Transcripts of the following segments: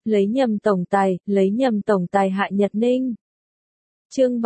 lấy nhầm tổng tài Hạ Nhật Ninh. Chương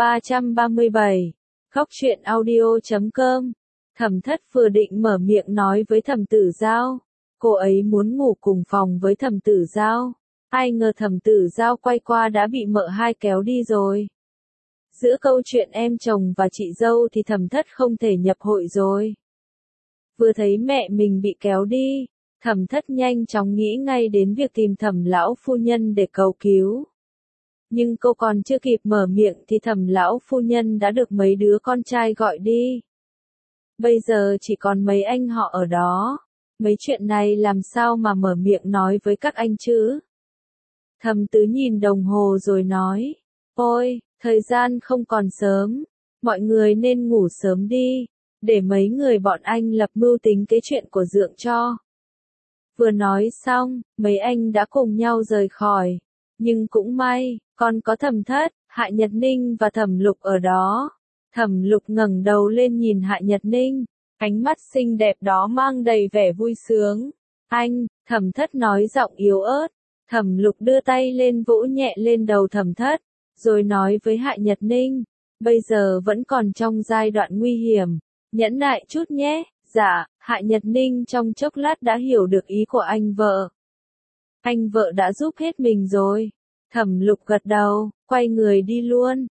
337, khóc chuyện audio.com. Thẩm Thất vừa định mở miệng nói với Thẩm Tử Giao, cô ấy muốn ngủ cùng phòng với Thẩm Tử Giao, ai ngờ Thẩm Tử Giao quay qua đã bị mợ hai kéo đi rồi. Giữa câu chuyện em chồng và chị dâu thì Thẩm Thất không thể nhập hội rồi. Vừa thấy mẹ mình bị kéo đi, Thẩm Thất nhanh chóng nghĩ ngay đến việc tìm Thẩm lão phu nhân để cầu cứu. Nhưng cô còn chưa kịp mở miệng thì Thẩm lão phu nhân đã được mấy đứa con trai gọi đi. Bây giờ chỉ còn mấy anh họ ở đó, mấy chuyện này làm sao mà mở miệng nói với các anh chứ? Thẩm Tứ nhìn đồng hồ rồi nói, ôi, thời gian không còn sớm, mọi người nên ngủ sớm đi, để mấy người bọn anh lập mưu tính cái chuyện của Dượng cho. Vừa nói xong, mấy anh đã cùng nhau rời khỏi, nhưng cũng may, còn có Thẩm Thất, Hạ Nhật Ninh và Thẩm Lục ở đó. Thẩm Lục ngẩng đầu lên nhìn Hạ Nhật Ninh, ánh mắt xinh đẹp đó mang đầy vẻ vui sướng. Anh, Thẩm Thất nói giọng yếu ớt. Thẩm Lục đưa tay lên vỗ nhẹ lên đầu Thẩm Thất, rồi nói với Hạ Nhật Ninh, bây giờ vẫn còn trong giai đoạn nguy hiểm, nhẫn nại chút nhé. Dạ, Hạ Nhật Ninh trong chốc lát đã hiểu được ý của anh vợ. Anh vợ đã giúp hết mình rồi. Thẩm Lục gật đầu, quay người đi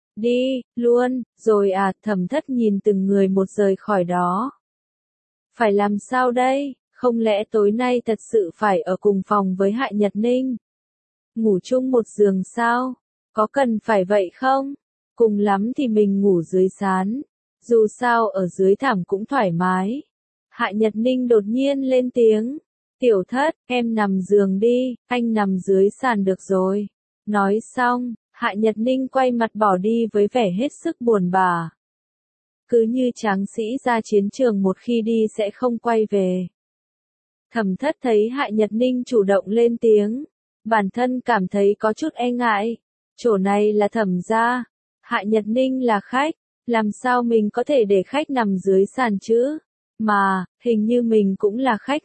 luôn, rồi à, Thẩm Thất nhìn từng người một rời khỏi đó. Phải làm sao đây, không lẽ tối nay thật sự phải ở cùng phòng với Hạ Nhật Ninh? Ngủ chung một giường sao? Có cần phải vậy không? Cùng lắm thì mình ngủ dưới sán, dù sao ở dưới thảm cũng thoải mái. Hạ Nhật Ninh đột nhiên lên tiếng, Tiểu Thất, em nằm giường đi, anh nằm dưới sàn được rồi. Nói xong, Hạ Nhật Ninh quay mặt bỏ đi với vẻ hết sức buồn bã. Cứ như tráng sĩ ra chiến trường một khi đi sẽ không quay về. Thẩm Thất thấy Hạ Nhật Ninh chủ động lên tiếng, bản thân cảm thấy có chút e ngại. Chỗ này là Thẩm gia, Hạ Nhật Ninh là khách, làm sao mình có thể để khách nằm dưới sàn chứ? Mà, hình như mình cũng là khách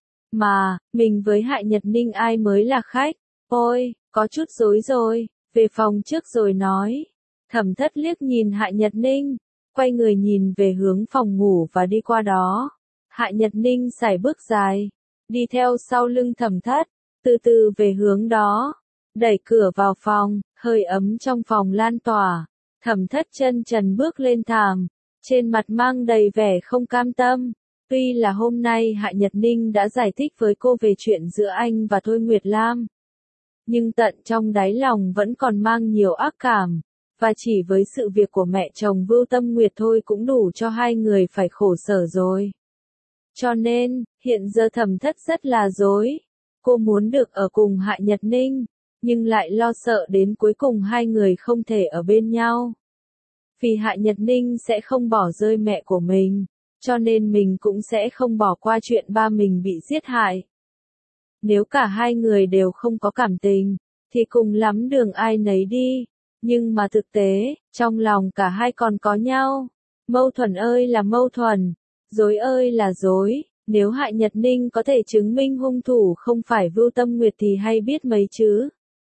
mà, mình với Hạ Nhật Ninh ai mới là khách? Ôi, có chút rối rồi, về phòng trước rồi nói. Thẩm Thất liếc nhìn Hạ Nhật Ninh, quay người nhìn về hướng phòng ngủ và đi qua đó. Hạ Nhật Ninh sải bước dài, đi theo sau lưng Thẩm Thất, từ từ về hướng đó, đẩy cửa vào phòng, hơi ấm trong phòng lan tỏa. Thẩm Thất chân trần bước lên thảm, trên mặt mang đầy vẻ không cam tâm. Tuy là hôm nay Hạ Nhật Ninh đã giải thích với cô về chuyện giữa anh và Thôi Nguyệt Lam, nhưng tận trong đáy lòng vẫn còn mang nhiều ác cảm, và chỉ với sự việc của mẹ chồng Vưu Tâm Nguyệt thôi cũng đủ cho hai người phải khổ sở rồi. Cho nên, hiện giờ Thẩm Thất rất là rối. Cô muốn được ở cùng Hạ Nhật Ninh, nhưng lại lo sợ đến cuối cùng hai người không thể ở bên nhau. Vì Hạ Nhật Ninh sẽ không bỏ rơi mẹ của mình, cho nên mình cũng sẽ không bỏ qua chuyện ba mình bị giết hại. Nếu cả hai người đều không có cảm tình, thì cùng lắm đường ai nấy đi. Nhưng mà thực tế, trong lòng cả hai còn có nhau. Mâu thuẫn ơi là mâu thuẫn, dối ơi là dối. Nếu Hạ Nhật Ninh có thể chứng minh hung thủ không phải Vưu Tâm Nguyệt thì hay biết mấy chứ.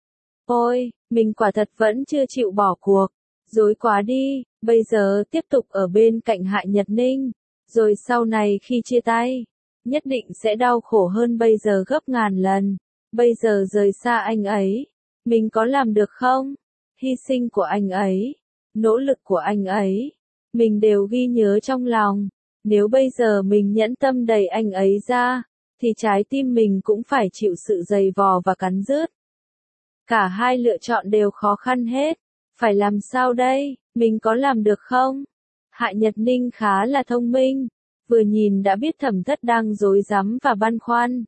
Ôi, mình quả thật vẫn chưa chịu bỏ cuộc. Dối quá đi, bây giờ tiếp tục ở bên cạnh Hạ Nhật Ninh. Rồi sau này khi chia tay, nhất định sẽ đau khổ hơn bây giờ gấp ngàn lần. Bây giờ rời xa anh ấy, mình có làm được không? Hy sinh của anh ấy, nỗ lực của anh ấy, mình đều ghi nhớ trong lòng. Nếu bây giờ mình nhẫn tâm đẩy anh ấy ra, thì trái tim mình cũng phải chịu sự dày vò và cắn rứt. Cả hai lựa chọn đều khó khăn hết. Phải làm sao đây? Mình có làm được không? Hạ Nhật Ninh khá là thông minh, vừa nhìn đã biết Thẩm Thất đang rối rắm và băn khoăn.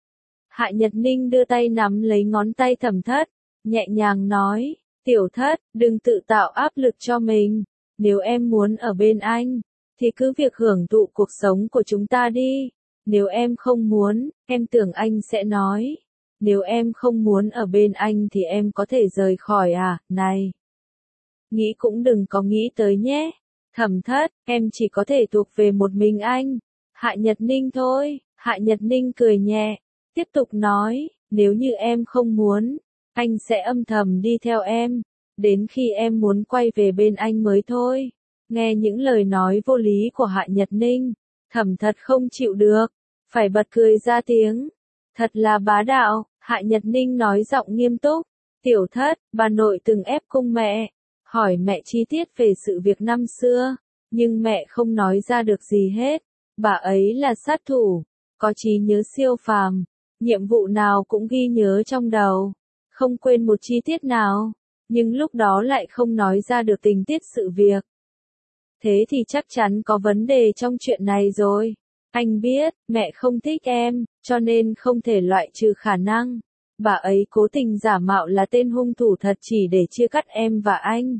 Hạ Nhật Ninh đưa tay nắm lấy ngón tay Thẩm Thất, nhẹ nhàng nói, Tiểu Thất, đừng tự tạo áp lực cho mình. Nếu em muốn ở bên anh, thì cứ việc hưởng thụ cuộc sống của chúng ta đi. Nếu em không muốn, em tưởng anh sẽ nói. Nếu em không muốn ở bên anh thì em có thể rời khỏi à, này. Nghĩ cũng đừng có nghĩ tới nhé. Thẩm Thất, em chỉ có thể thuộc về một mình anh. Hạ Nhật Ninh thôi. Hạ Nhật Ninh cười nhẹ, tiếp tục nói, nếu như em không muốn, anh sẽ âm thầm đi theo em, đến khi em muốn quay về bên anh mới thôi. Nghe những lời nói vô lý của Hạ Nhật Ninh, Thẩm Thật không chịu được, phải bật cười ra tiếng. Thật là bá đạo, Hạ Nhật Ninh nói giọng nghiêm túc. Tiểu Thất, bà nội từng ép cung mẹ, hỏi mẹ chi tiết về sự việc năm xưa, nhưng mẹ không nói ra được gì hết. Bà ấy là sát thủ, có trí nhớ siêu phàm, nhiệm vụ nào cũng ghi nhớ trong đầu, không quên một chi tiết nào, nhưng lúc đó lại không nói ra được tình tiết sự việc. Thế thì chắc chắn có vấn đề trong chuyện này rồi. Anh biết, mẹ không thích em, cho nên không thể loại trừ khả năng bà ấy cố tình giả mạo là tên hung thủ thật chỉ để chia cắt em và anh.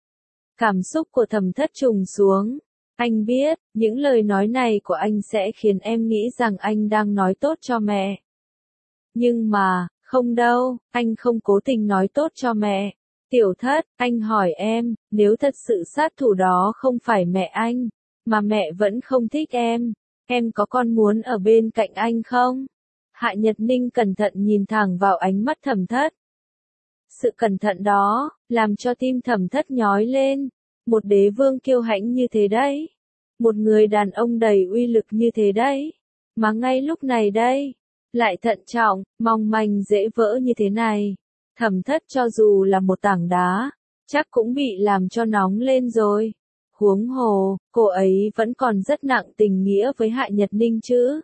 Cảm xúc của Thẩm Thất trùng xuống. Anh biết, những lời nói này của anh sẽ khiến em nghĩ rằng anh đang nói tốt cho mẹ. Nhưng mà, không đâu, anh không cố tình nói tốt cho mẹ. Tiểu Thất, anh hỏi em, nếu thật sự sát thủ đó không phải mẹ anh, mà mẹ vẫn không thích em có còn muốn ở bên cạnh anh không? Hạ Nhật Ninh cẩn thận nhìn thẳng vào ánh mắt Thẩm Thất. Sự cẩn thận đó, làm cho tim Thẩm Thất nhói lên. Một đế vương kiêu hãnh như thế đấy. Một người đàn ông đầy uy lực như thế đấy. Mà ngay lúc này đây, lại thận trọng, mong manh dễ vỡ như thế này. Thẩm Thất cho dù là một tảng đá, chắc cũng bị làm cho nóng lên rồi. Huống hồ, cô ấy vẫn còn rất nặng tình nghĩa với Hạ Nhật Ninh chứ.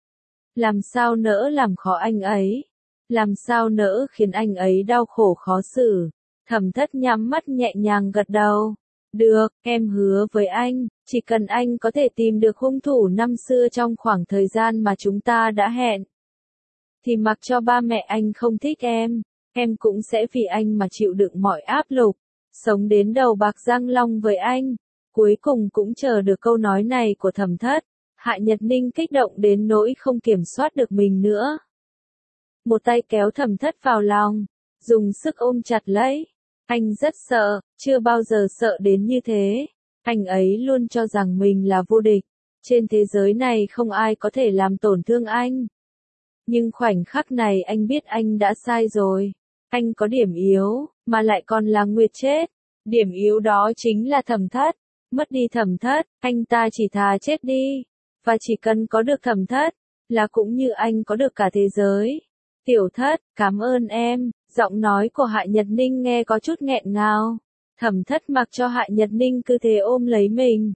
Làm sao nỡ làm khó anh ấy? Làm sao nỡ khiến anh ấy đau khổ khó xử? Thẩm Thất nhắm mắt nhẹ nhàng gật đầu. Được, em hứa với anh, chỉ cần anh có thể tìm được hung thủ năm xưa trong khoảng thời gian mà chúng ta đã hẹn, thì mặc cho ba mẹ anh không thích em cũng sẽ vì anh mà chịu đựng mọi áp lực, sống đến đầu bạc răng long với anh. Cuối cùng cũng chờ được câu nói này của Thẩm Thất. Hạ Nhật Ninh kích động đến nỗi không kiểm soát được mình nữa. Một tay kéo Thẩm Thất vào lòng, dùng sức ôm chặt lấy. Anh rất sợ, chưa bao giờ sợ đến như thế. Anh ấy luôn cho rằng mình là vô địch. Trên thế giới này không ai có thể làm tổn thương anh. Nhưng khoảnh khắc này anh biết anh đã sai rồi. Anh có điểm yếu, mà lại còn là Nguyệt chết. Điểm yếu đó chính là Thẩm Thất. Mất đi Thẩm Thất, anh ta chỉ thà chết đi. Và chỉ cần có được Thẩm Thất, là cũng như anh có được cả thế giới. Tiểu Thất, cảm ơn em. Giọng nói của Hạ Nhật Ninh nghe có chút nghẹn ngào. Thẩm Thất mặc cho Hạ Nhật Ninh cứ thế ôm lấy mình.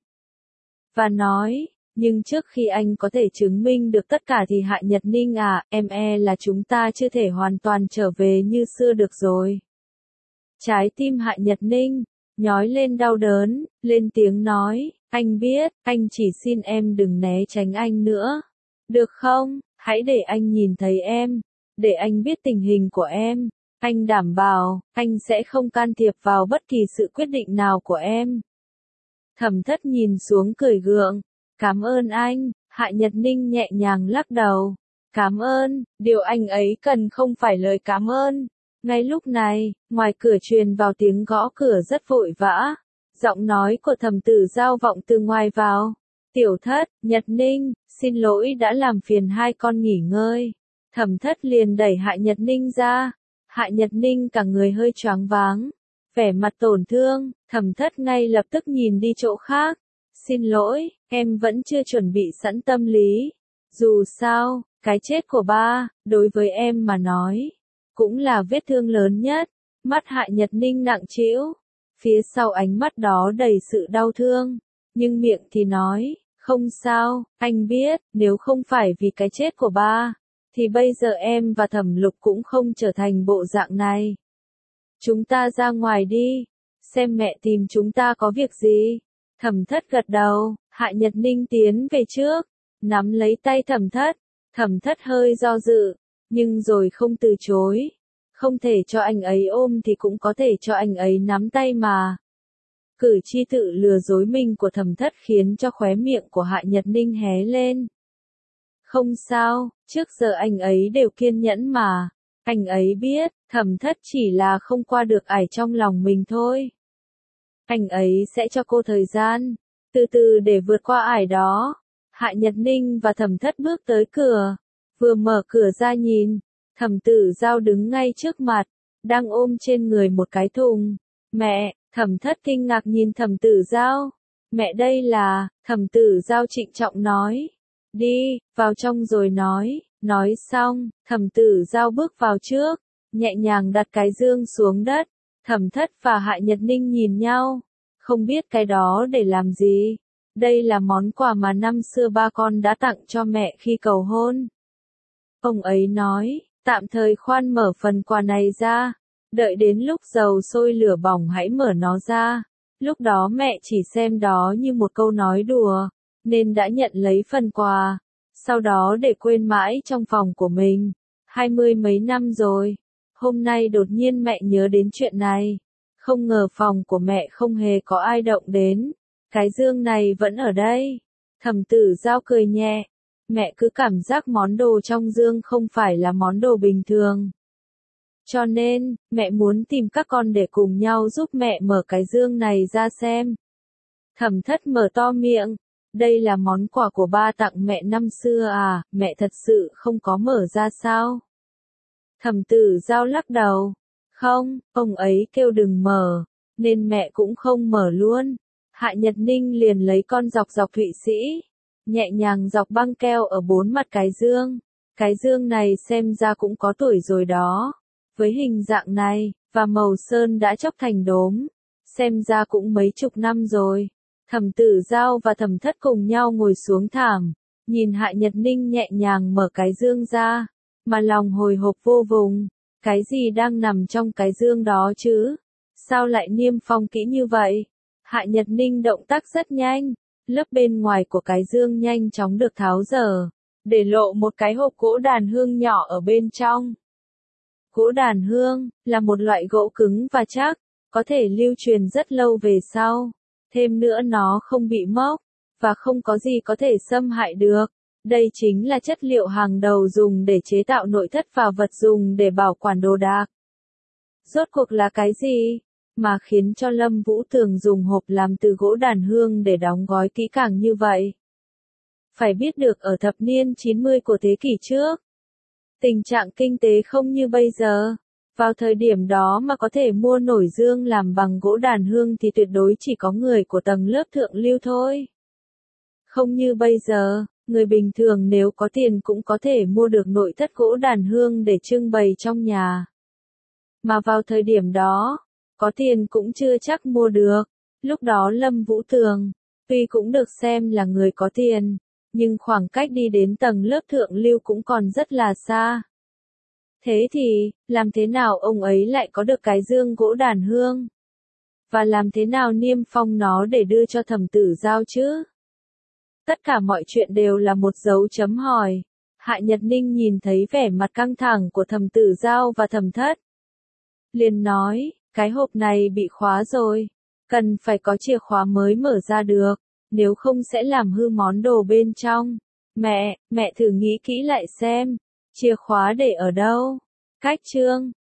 Và nói, nhưng trước khi anh có thể chứng minh được tất cả thì Hạ Nhật Ninh à, em là chúng ta chưa thể hoàn toàn trở về như xưa được rồi. Trái tim Hạ Nhật Ninh nhói lên đau đớn, lên tiếng nói, anh biết, anh chỉ xin em đừng né tránh anh nữa. Được không, hãy để anh nhìn thấy em, để anh biết tình hình của em. Anh đảm bảo, anh sẽ không can thiệp vào bất kỳ sự quyết định nào của em. Thẩm Thất nhìn xuống cười gượng, cảm ơn anh. Hạ Nhật Ninh nhẹ nhàng lắc đầu. Cảm ơn, điều anh ấy cần không phải lời cảm ơn. Ngay lúc này, ngoài cửa truyền vào tiếng gõ cửa rất vội vã. Giọng nói của Thẩm Tử Giao vọng từ ngoài vào. Tiểu Thất, Nhật Ninh, xin lỗi đã làm phiền hai con nghỉ ngơi. Thẩm Thất liền đẩy Hạ Nhật Ninh ra. Hạ Nhật Ninh cả người hơi choáng váng, vẻ mặt tổn thương. Thẩm Thất ngay lập tức nhìn đi chỗ khác. Xin lỗi, em vẫn chưa chuẩn bị sẵn tâm lý. Dù sao, cái chết của ba, đối với em mà nói, cũng là vết thương lớn nhất. Mắt Hạ Nhật Ninh nặng trĩu, phía sau ánh mắt đó đầy sự đau thương, nhưng miệng thì nói, không sao, anh biết, nếu không phải vì cái chết của ba, thì bây giờ em và Thẩm Lục cũng không trở thành bộ dạng này. Chúng ta ra ngoài đi, xem mẹ tìm chúng ta có việc gì. Thẩm Thất gật đầu, Hạ Nhật Ninh tiến về trước, nắm lấy tay Thẩm Thất. Thẩm Thất hơi do dự, nhưng rồi không từ chối. Không thể cho anh ấy ôm thì cũng có thể cho anh ấy nắm tay mà. Cử chi tự lừa dối mình của Thẩm Thất khiến cho khóe miệng của Hạ Nhật Ninh hé lên. Không sao, trước giờ anh ấy đều kiên nhẫn mà. Anh ấy biết, Thẩm Thất chỉ là không qua được ải trong lòng mình thôi. Anh ấy sẽ cho cô thời gian, từ từ để vượt qua ải đó. Hạ Nhật Ninh và Thẩm Thất bước tới cửa. Vừa mở cửa ra nhìn, Thẩm Tử Giao đứng ngay trước mặt, đang ôm trên người một cái thùng. Mẹ, Thẩm Thất kinh ngạc nhìn Thẩm Tử Giao. Mẹ đây là, Thẩm Tử Giao trịnh trọng nói. Đi, vào trong rồi nói. Nói xong, Thẩm Tử Giao bước vào trước, nhẹ nhàng đặt cái dương xuống đất. Thẩm Thất và Hạ Nhật Ninh nhìn nhau, không biết cái đó để làm gì. Đây là món quà mà năm xưa ba con đã tặng cho mẹ khi cầu hôn. Ông ấy nói, tạm thời khoan mở phần quà này ra, đợi đến lúc dầu sôi lửa bỏng hãy mở nó ra. Lúc đó mẹ chỉ xem đó như một câu nói đùa, nên đã nhận lấy phần quà, sau đó để quên mãi trong phòng của mình. 20 mấy năm rồi, hôm nay đột nhiên mẹ nhớ đến chuyện này, không ngờ phòng của mẹ không hề có ai động đến, cái dương này vẫn ở đây. Thẩm Tử Giao cười nhẹ, mẹ cứ cảm giác món đồ trong dương không phải là món đồ bình thường. Cho nên, mẹ muốn tìm các con để cùng nhau giúp mẹ mở cái dương này ra xem. Thẩm Thất mở to miệng, đây là món quà của ba tặng mẹ năm xưa à, mẹ thật sự không có mở ra sao? Thẩm Tử Giao lắc đầu, không, ông ấy kêu đừng mở, nên mẹ cũng không mở luôn. Hạ Nhật Ninh liền lấy con dọc Thụy Sĩ, nhẹ nhàng dọc băng keo ở bốn mặt cái dương. Cái dương này xem ra cũng có tuổi rồi đó. Với hình dạng này, và màu sơn đã chóc thành đốm, xem ra cũng mấy chục năm rồi. Thẩm Tử Giao và Thẩm Thất cùng nhau ngồi xuống thảm, nhìn Hạ Nhật Ninh nhẹ nhàng mở cái dương ra, mà lòng hồi hộp vô vùng. Cái gì đang nằm trong cái dương đó chứ? Sao lại niêm phong kỹ như vậy? Hạ Nhật Ninh động tác rất nhanh, lớp bên ngoài của cái dương nhanh chóng được tháo dở, để lộ một cái hộp gỗ đàn hương nhỏ ở bên trong. Gỗ đàn hương là một loại gỗ cứng và chắc, có thể lưu truyền rất lâu về sau. Thêm nữa nó không bị mốc, và không có gì có thể xâm hại được. Đây chính là chất liệu hàng đầu dùng để chế tạo nội thất và vật dùng để bảo quản đồ đạc. Rốt cuộc là cái gì mà khiến cho Lâm Vũ Tường dùng hộp làm từ gỗ đàn hương để đóng gói kỹ càng như vậy? Phải biết được ở thập niên 90 của thế kỷ trước, tình trạng kinh tế không như bây giờ. Vào thời điểm đó mà có thể mua nổi dương làm bằng gỗ đàn hương thì tuyệt đối chỉ có người của tầng lớp thượng lưu thôi. Không như bây giờ, người bình thường nếu có tiền cũng có thể mua được nội thất gỗ đàn hương để trưng bày trong nhà. Mà vào thời điểm đó, có tiền cũng chưa chắc mua được. Lúc đó Lâm Vũ Tường, tuy cũng được xem là người có tiền, nhưng khoảng cách đi đến tầng lớp thượng lưu cũng còn rất là xa. Thế thì, làm thế nào ông ấy lại có được cái dương gỗ đàn hương? Và làm thế nào niêm phong nó để đưa cho Thẩm Tử Giao chứ? Tất cả mọi chuyện đều là một dấu chấm hỏi. Hạ Nhật Ninh nhìn thấy vẻ mặt căng thẳng của Thẩm Tử Giao và Thẩm Thất, liền nói, cái hộp này bị khóa rồi, cần phải có chìa khóa mới mở ra được, nếu không sẽ làm hư món đồ bên trong. Mẹ thử nghĩ kỹ lại xem, chìa khóa để ở đâu? Cách chương